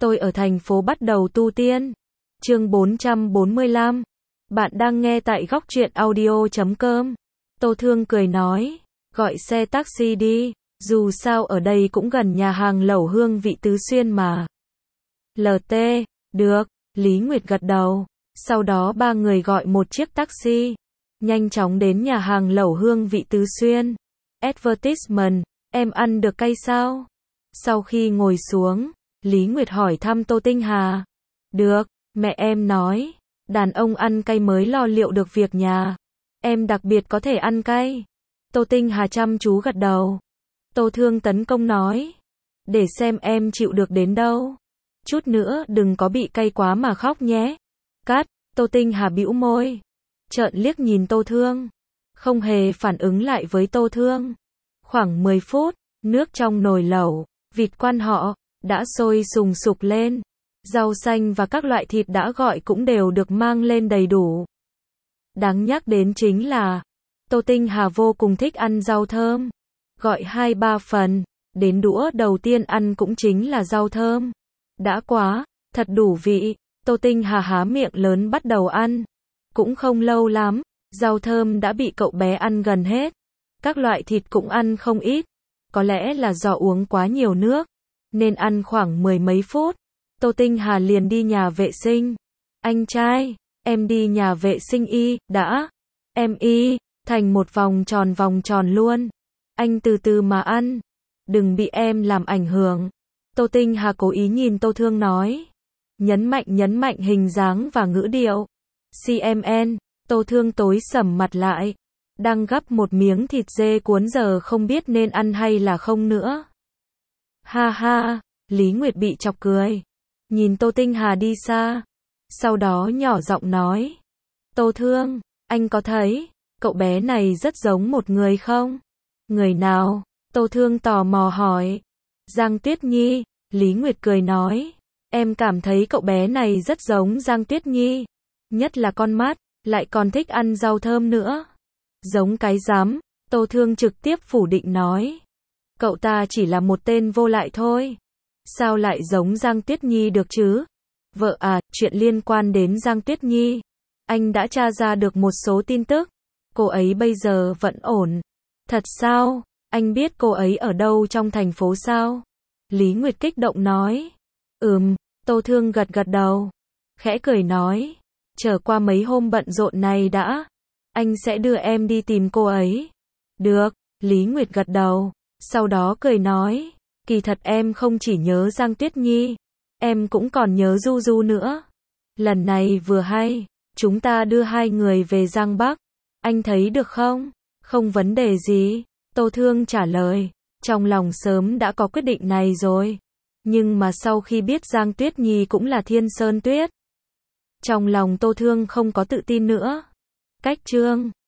Tôi ở thành phố bắt đầu tu tiên. Chương 445. Bạn đang nghe tại góc truyện audio.com. Tô Thương cười nói, gọi xe taxi đi, dù sao ở đây cũng gần nhà hàng lẩu hương vị Tứ Xuyên mà. LT, được, Lý Nguyệt gật đầu. Sau đó ba người gọi một chiếc taxi, nhanh chóng đến nhà hàng lẩu hương vị Tứ Xuyên. Advertisement, em ăn được cay sao? Sau khi ngồi xuống, Lý Nguyệt hỏi thăm Tô Tinh Hà. Được, mẹ em nói, đàn ông ăn cay mới lo liệu được việc nhà. Em đặc biệt có thể ăn cay. Tô Tinh Hà chăm chú gật đầu. Tô Thương tấn công nói, để xem em chịu được đến đâu. Chút nữa đừng có bị cay quá mà khóc nhé. Cắt, Tô Tinh Hà bĩu môi, trợn liếc nhìn Tô Thương, không hề phản ứng lại với Tô Thương. Khoảng 10 phút, nước trong nồi lẩu, vịt quan họ, đã sôi sùng sục lên. Rau xanh và các loại thịt đã gọi cũng đều được mang lên đầy đủ. Đáng nhắc đến chính là, Tô Tinh Hà vô cùng thích ăn rau thơm. Gọi 2-3 phần, đến đũa đầu tiên ăn cũng chính là rau thơm. Đã quá, thật đủ vị. Tô Tinh Hà há miệng lớn bắt đầu ăn. Cũng không lâu lắm, rau thơm đã bị cậu bé ăn gần hết. Các loại thịt cũng ăn không ít. Có lẽ là do uống quá nhiều nước, nên ăn khoảng 10 mấy phút. Tô Tinh Hà liền đi nhà vệ sinh. Anh trai, em đi nhà vệ sinh đã. Em thành một vòng tròn luôn. Anh từ từ mà ăn. Đừng bị em làm ảnh hưởng. Tô Tinh Hà cố ý nhìn Tô Thương nói. Nhấn mạnh hình dáng và ngữ điệu. CMN, Tô Thương tối sầm mặt lại. Đang gắp một miếng thịt dê cuốn giờ không biết nên ăn hay là không nữa. Ha ha, Lý Nguyệt bị chọc cười. Nhìn Tô Tinh Hà đi xa. Sau đó nhỏ giọng nói. Tô Thương, anh có thấy, cậu bé này rất giống một người không? Người nào? Tô Thương tò mò hỏi. Giang Tuyết Nhi, Lý Nguyệt cười nói. Em cảm thấy cậu bé này rất giống Giang Tuyết Nhi. Nhất là con mắt, lại còn thích ăn rau thơm nữa. Giống cái rắm, Tô Thương trực tiếp phủ định nói. Cậu ta chỉ là một tên vô lại thôi. Sao lại giống Giang Tuyết Nhi được chứ? Vợ à, chuyện liên quan đến Giang Tuyết Nhi. Anh đã tra ra được một số tin tức. Cô ấy bây giờ vẫn ổn. Thật sao? Anh biết cô ấy ở đâu trong thành phố sao? Lý Nguyệt kích động nói. Tô Thương gật đầu. Khẽ cười nói. Chờ qua mấy hôm bận rộn này đã. Anh sẽ đưa em đi tìm cô ấy. Được, Lý Nguyệt gật đầu. Sau đó cười nói. Kỳ thật em không chỉ nhớ Giang Tuyết Nhi. Em cũng còn nhớ Du Du nữa. Lần này vừa hay. Chúng ta đưa hai người về Giang Bắc. Anh thấy được không? Không vấn đề gì. Tô Thương trả lời. Trong lòng sớm đã có quyết định này rồi. Nhưng mà sau khi biết Giang Tuyết Nhi cũng là Thiên Sơn Tuyết. Trong lòng Tô Thương không có tự tin nữa. Cách chương